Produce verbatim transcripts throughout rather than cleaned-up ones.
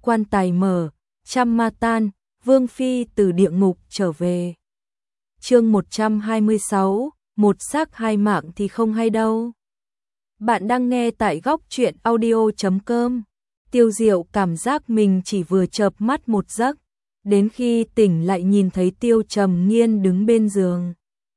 quan tài mở, trăm ma tan, Vương Phi từ địa ngục trở về. Chương một trăm hai mươi sáu, một xác hai mạng thì không hay đâu. Bạn đang nghe tại góc truyện audio chấm com. Tiêu Diệu cảm giác mình chỉ vừa chợp mắt một giấc, đến khi tỉnh lại nhìn thấy Tiêu Trầm Nghiên đứng bên giường.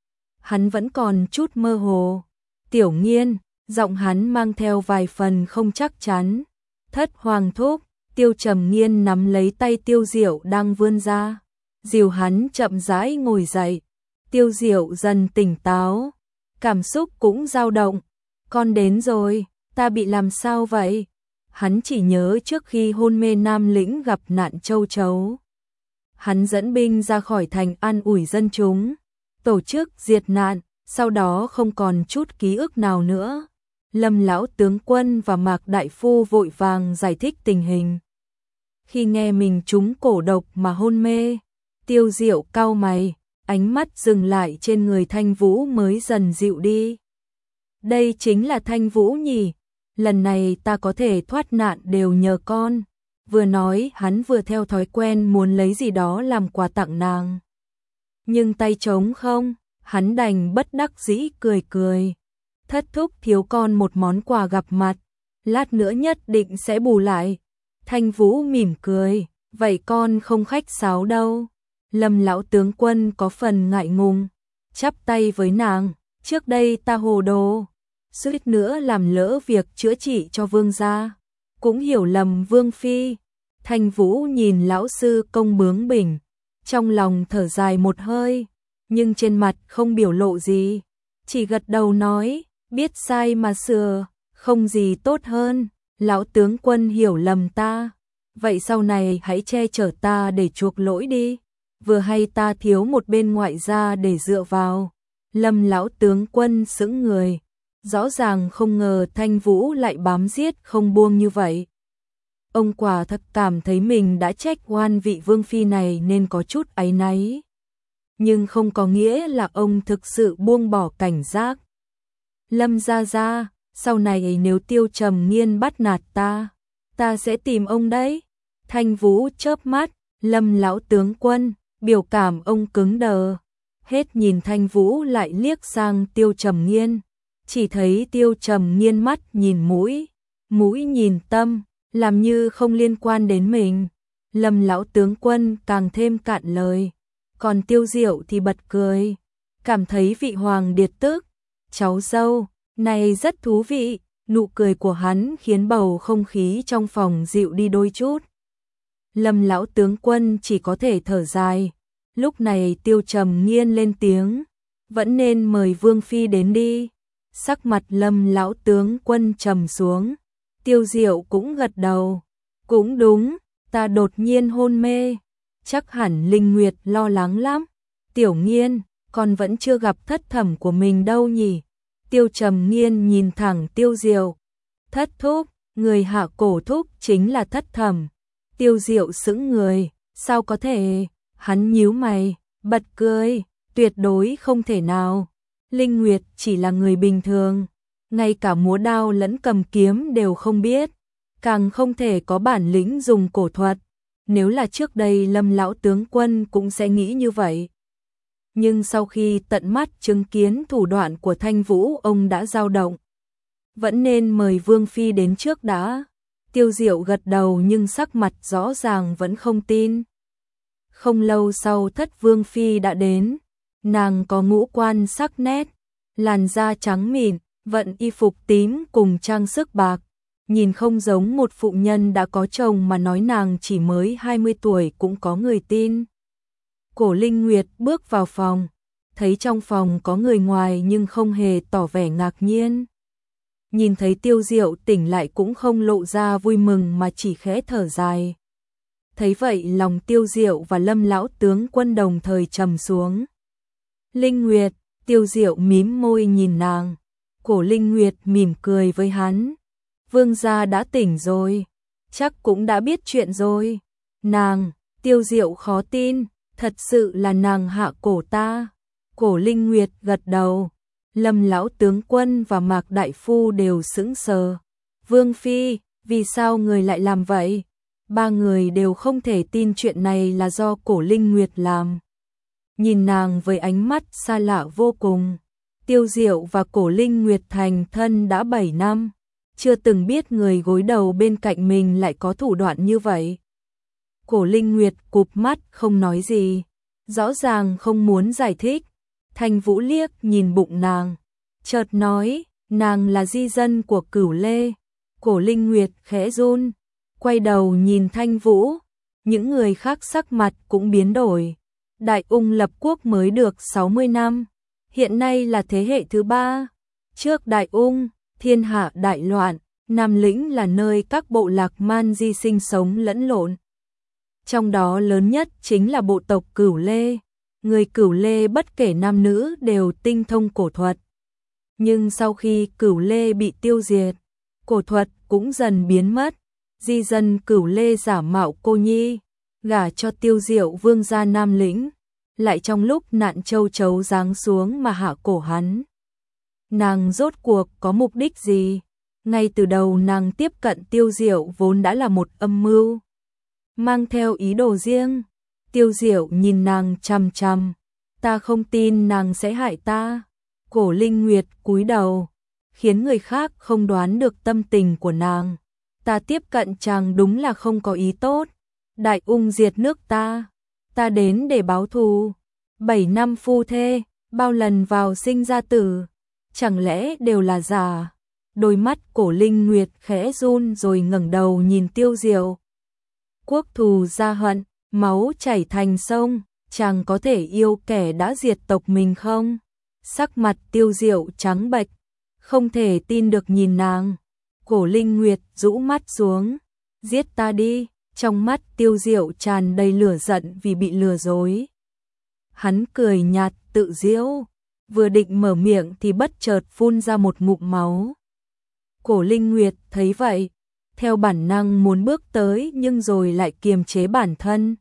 Hắn vẫn còn chút mơ hồ. Tiểu Nghiên, giọng hắn mang theo vài phần không chắc chắn. Thất hoàng thúc. Tiêu Trầm Nghiên nắm lấy tay Tiêu Diệu đang vươn ra, dìu hắn chậm rãi ngồi dậy. Tiêu Diệu dần tỉnh táo, cảm xúc cũng dao động. Con đến rồi, ta bị làm sao vậy? Hắn chỉ nhớ trước khi hôn mê Nam Lĩnh gặp nạn châu chấu, hắn dẫn binh ra khỏi thành an ủi dân chúng, tổ chức diệt nạn, sau đó không còn chút ký ức nào nữa. Lâm lão tướng quân và Mạc đại phu vội vàng giải thích tình hình. Khi nghe mình trúng cổ độc mà hôn mê, Tiêu Diệu cau mày, ánh mắt dừng lại trên người Thanh Vũ mới dần dịu đi. Đây chính là Thanh Vũ nhỉ? Lần này ta có thể thoát nạn đều nhờ con. Vừa nói hắn vừa theo thói quen muốn lấy gì đó làm quà tặng nàng. Nhưng tay trống không, hắn đành bất đắc dĩ cười cười. Thất thúc thiếu con một món quà gặp mặt, lát nữa nhất định sẽ bù lại. Thanh Vũ mỉm cười, vậy con không khách sáo đâu. Lâm lão tướng quân có phần ngại ngùng, chắp tay với nàng, trước đây ta hồ đồ, suýt nữa làm lỡ việc chữa trị cho vương gia, cũng hiểu lầm Vương Phi. Thanh Vũ nhìn lão sư công bướng bỉnh, trong lòng thở dài một hơi, nhưng trên mặt không biểu lộ gì, chỉ gật đầu nói, biết sai mà sửa, không gì tốt hơn. Lão tướng quân hiểu lầm ta, vậy sau này hãy che chở ta để chuộc lỗi đi, vừa hay ta thiếu một bên ngoại gia để dựa vào. Lâm lão tướng quân sững người, rõ ràng không ngờ Thanh Vũ lại bám giết không buông như vậy. Ông quả thật cảm thấy mình đã trách oan vị Vương Phi này nên có chút áy náy, nhưng không có nghĩa là ông thực sự buông bỏ cảnh giác. Lâm gia gia, sau này nếu Tiêu Trầm Nghiên bắt nạt ta, ta sẽ tìm ông đấy. Thanh Vũ chớp mắt, Lâm lão tướng quân, biểu cảm ông cứng đờ. Hết nhìn Thanh Vũ lại liếc sang Tiêu Trầm Nghiên, chỉ thấy Tiêu Trầm Nghiên mắt nhìn mũi, mũi nhìn tâm, làm như không liên quan đến mình. Lâm lão tướng quân càng thêm cạn lời, còn Tiêu Diệu thì bật cười, cảm thấy vị hoàng điệt tức, cháu dâu này rất thú vị. Nụ cười của hắn khiến bầu không khí trong phòng dịu đi đôi chút. Lâm lão tướng quân chỉ có thể thở dài. Lúc này Tiêu Trầm Nghiên lên tiếng, vẫn nên mời Vương Phi đến đi. Sắc mặt Lâm lão tướng quân trầm xuống. Tiêu Diệu cũng gật đầu, cũng đúng, ta đột nhiên hôn mê, chắc hẳn Linh Nguyệt lo lắng lắm. Tiểu Nghiên, con vẫn chưa gặp thất thẩm của mình đâu nhỉ? Tiêu Trầm Nghiên nhìn thẳng Tiêu Diệu. Thất thúc, người hạ cổ thúc chính là thất thẩm. Tiêu Diệu sững người, sao có thể? Hắn nhíu mày, bật cười, tuyệt đối không thể nào. Linh Nguyệt chỉ là người bình thường, ngay cả múa đao lẫn cầm kiếm đều không biết, càng không thể có bản lĩnh dùng cổ thuật. Nếu là trước đây Lâm lão tướng quân cũng sẽ nghĩ như vậy. Nhưng sau khi tận mắt chứng kiến thủ đoạn của Thanh Vũ, ông đã dao động. Vẫn nên mời Vương Phi đến trước đã. Tiêu Diệu gật đầu nhưng sắc mặt rõ ràng vẫn không tin. Không lâu sau thất Vương Phi đã đến. Nàng có ngũ quan sắc nét, làn da trắng mịn, vận y phục tím cùng trang sức bạc. Nhìn không giống một phụ nhân đã có chồng mà nói nàng chỉ mới hai mươi tuổi cũng có người tin. Cổ Linh Nguyệt bước vào phòng, thấy trong phòng có người ngoài nhưng không hề tỏ vẻ ngạc nhiên. Nhìn thấy Tiêu Diệu tỉnh lại cũng không lộ ra vui mừng mà chỉ khẽ thở dài. Thấy vậy lòng Tiêu Diệu và Lâm lão tướng quân đồng thời trầm xuống. Linh Nguyệt, Tiêu Diệu mím môi nhìn nàng. Cổ Linh Nguyệt mỉm cười với hắn. Vương gia đã tỉnh rồi, chắc cũng đã biết chuyện rồi. Nàng, Tiêu Diệu khó tin, thật sự là nàng hạ cổ ta. Cổ Linh Nguyệt gật đầu. Lâm lão tướng quân và Mạc đại phu đều sững sờ. Vương Phi, vì sao người lại làm vậy? Ba người đều không thể tin chuyện này là do Cổ Linh Nguyệt làm. Nhìn nàng với ánh mắt xa lạ vô cùng. Tiêu Diệu và Cổ Linh Nguyệt thành thân đã bảy năm, chưa từng biết người gối đầu bên cạnh mình lại có thủ đoạn như vậy. Cổ Linh Nguyệt cụp mắt không nói gì, rõ ràng không muốn giải thích. Thanh Vũ liếc nhìn bụng nàng, chợt nói, nàng là di dân của Cửu Lê. Cổ Linh Nguyệt khẽ run, quay đầu nhìn Thanh Vũ, những người khác sắc mặt cũng biến đổi. Đại Ung lập quốc mới được sáu mươi năm, hiện nay là thế hệ thứ ba. Trước Đại Ung, thiên hạ đại loạn, Nam Lĩnh là nơi các bộ lạc man di sinh sống lẫn lộn. Trong đó lớn nhất chính là bộ tộc Cửu Lê. Người Cửu Lê bất kể nam nữ đều tinh thông cổ thuật. Nhưng sau khi Cửu Lê bị tiêu diệt, cổ thuật cũng dần biến mất. Di dân Cửu Lê giả mạo cô nhi, gả cho Tiêu Diệu vương gia Nam Lĩnh, lại trong lúc nạn châu chấu giáng xuống mà hạ cổ hắn. Nàng rốt cuộc có mục đích gì? Ngay từ đầu nàng tiếp cận Tiêu Diệu vốn đã là một âm mưu, mang theo ý đồ riêng. Tiêu Diệu nhìn nàng chằm chằm, ta không tin nàng sẽ hại ta. Cổ Linh Nguyệt cúi đầu, khiến người khác không đoán được tâm tình của nàng. Ta tiếp cận chàng đúng là không có ý tốt. Đại Ung diệt nước ta, ta đến để báo thù. Bảy năm phu thê, bao lần vào sinh ra tử, chẳng lẽ đều là giả? Đôi mắt Cổ Linh Nguyệt khẽ run rồi ngẩng đầu nhìn Tiêu Diệu. Quốc thù gia hận, máu chảy thành sông, chàng có thể yêu kẻ đã diệt tộc mình không? Sắc mặt Tiêu Diệu trắng bệch, không thể tin được nhìn nàng. Cổ Linh Nguyệt rũ mắt xuống, giết ta đi. Trong mắt Tiêu Diệu tràn đầy lửa giận vì bị lừa dối. Hắn cười nhạt tự giễu, vừa định mở miệng thì bất chợt phun ra một ngụm máu. Cổ Linh Nguyệt thấy vậy, theo bản năng muốn bước tới nhưng rồi lại kiềm chế bản thân.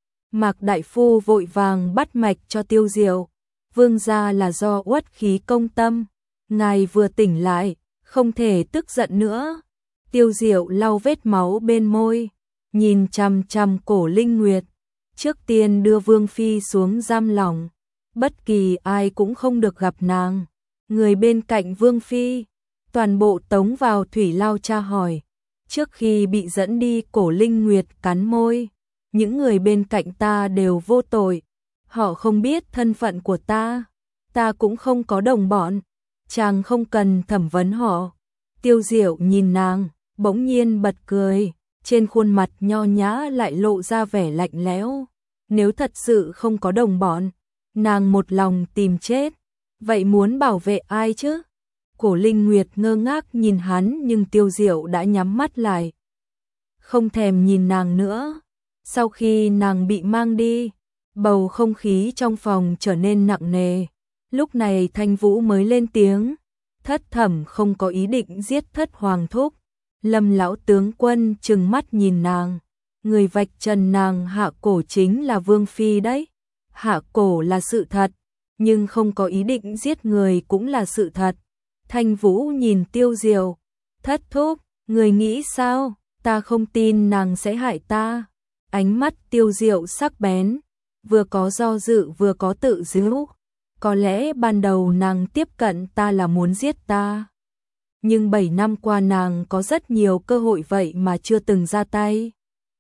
Mạc đại phu vội vàng bắt mạch cho Tiêu Diệu, vương gia là do uất khí công tâm, ngài vừa tỉnh lại, không thể tức giận nữa. Tiêu Diệu lau vết máu bên môi, nhìn chằm chằm Cổ Linh Nguyệt, trước tiên đưa Vương phi xuống giam lỏng, bất kỳ ai cũng không được gặp nàng. Người bên cạnh Vương phi toàn bộ tống vào thủy lao tra hỏi. Trước khi bị dẫn đi, Cổ Linh Nguyệt cắn môi, những người bên cạnh ta đều vô tội, họ không biết thân phận của ta, ta cũng không có đồng bọn, chàng không cần thẩm vấn họ. Tiêu Diệu nhìn nàng, bỗng nhiên bật cười, trên khuôn mặt nho nhã lại lộ ra vẻ lạnh lẽo. Nếu thật sự không có đồng bọn, nàng một lòng tìm chết, vậy muốn bảo vệ ai chứ? Cổ Linh Nguyệt ngơ ngác nhìn hắn nhưng Tiêu Diệu đã nhắm mắt lại, không thèm nhìn nàng nữa. Sau khi nàng bị mang đi, bầu không khí trong phòng trở nên nặng nề. Lúc này Thanh Vũ mới lên tiếng, Thất Thẩm không có ý định giết Thất Hoàng thúc. Lâm lão tướng quân trừng mắt nhìn nàng, người vạch trần nàng hạ cổ chính là Vương phi đấy. Hạ cổ là sự thật, nhưng không có ý định giết người cũng là sự thật. Thanh Vũ nhìn Tiêu Diệu, Thất thúc, người nghĩ sao? Ta không tin nàng sẽ hại ta. Ánh mắt Tiêu Diệu sắc bén, vừa có do dự vừa có tự giễu. Có lẽ ban đầu nàng tiếp cận ta là muốn giết ta, nhưng bảy năm qua nàng có rất nhiều cơ hội vậy mà chưa từng ra tay.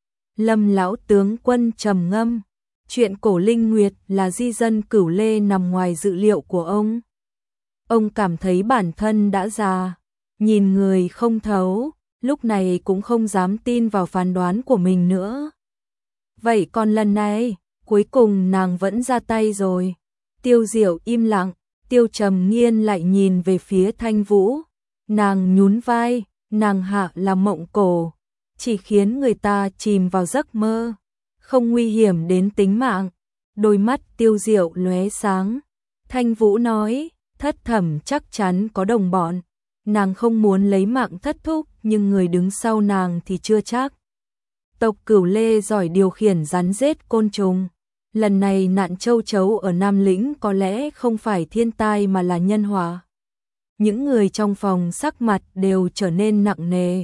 Lâm lão tướng quân trầm ngâm, chuyện Cổ Linh Nguyệt là di dân Cửu Lê nằm ngoài dự liệu của ông. Ông cảm thấy bản thân đã già, nhìn người không thấu, lúc này cũng không dám tin vào phán đoán của mình nữa. Vậy còn lần này, cuối cùng nàng vẫn ra tay rồi. Tiêu Diệu im lặng, Tiêu Trầm Nghiên lại nhìn về phía Thanh Vũ. Nàng nhún vai, nàng hạ là mộng cổ, chỉ khiến người ta chìm vào giấc mơ, không nguy hiểm đến tính mạng. Đôi mắt Tiêu Diệu lóe sáng. Thanh Vũ nói, Thất Thẩm chắc chắn có đồng bọn, nàng không muốn lấy mạng Thất thúc, nhưng người đứng sau nàng thì chưa chắc. Tộc Cửu Lê giỏi điều khiển rắn rết côn trùng. Lần này nạn châu chấu ở Nam Lĩnh có lẽ không phải thiên tai mà là nhân họa. Những người trong phòng sắc mặt đều trở nên nặng nề.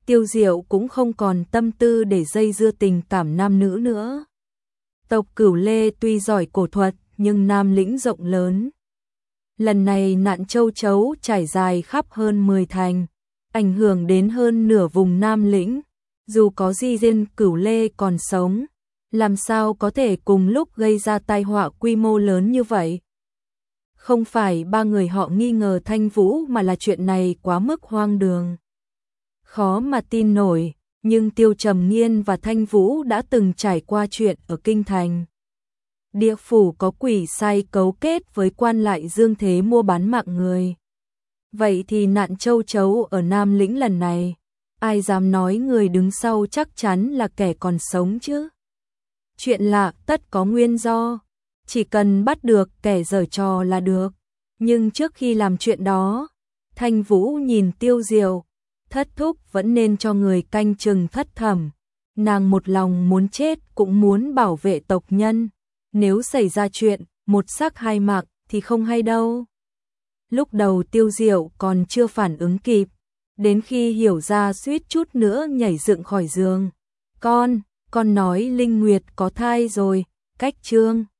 Tiêu Diệu cũng không còn tâm tư để dây dưa tình cảm nam nữ nữa. Tộc Cửu Lê tuy giỏi cổ thuật, nhưng Nam Lĩnh rộng lớn. Lần này nạn châu chấu trải dài khắp hơn mười thành, ảnh hưởng đến hơn nửa vùng Nam Lĩnh. Dù có Di Diên Cửu Lê còn sống, làm sao có thể cùng lúc gây ra tai họa quy mô lớn như vậy? Không phải ba người họ nghi ngờ Thanh Vũ, mà là chuyện này quá mức hoang đường. Khó mà tin nổi, nhưng Tiêu Trầm Nghiên và Thanh Vũ đã từng trải qua chuyện ở Kinh Thành. Địa phủ có quỷ sai cấu kết với quan lại dương thế mua bán mạng người. Vậy thì nạn châu chấu ở Nam Lĩnh lần này, ai dám nói người đứng sau chắc chắn là kẻ còn sống chứ? Chuyện lạ tất có nguyên do, chỉ cần bắt được kẻ giở trò là được. Nhưng trước khi làm chuyện đó, Thanh Vũ nhìn Tiêu Diệu, thất thúc vẫn nên cho người canh chừng Thất Thẩm. Nàng một lòng muốn chết cũng muốn bảo vệ tộc nhân. Nếu xảy ra chuyện, một xác hai mạc thì không hay đâu. Lúc đầu Tiêu Diệu còn chưa phản ứng kịp, đến khi hiểu ra suýt chút nữa nhảy dựng khỏi giường. Con, con nói Linh Nguyệt có thai rồi, cách chương.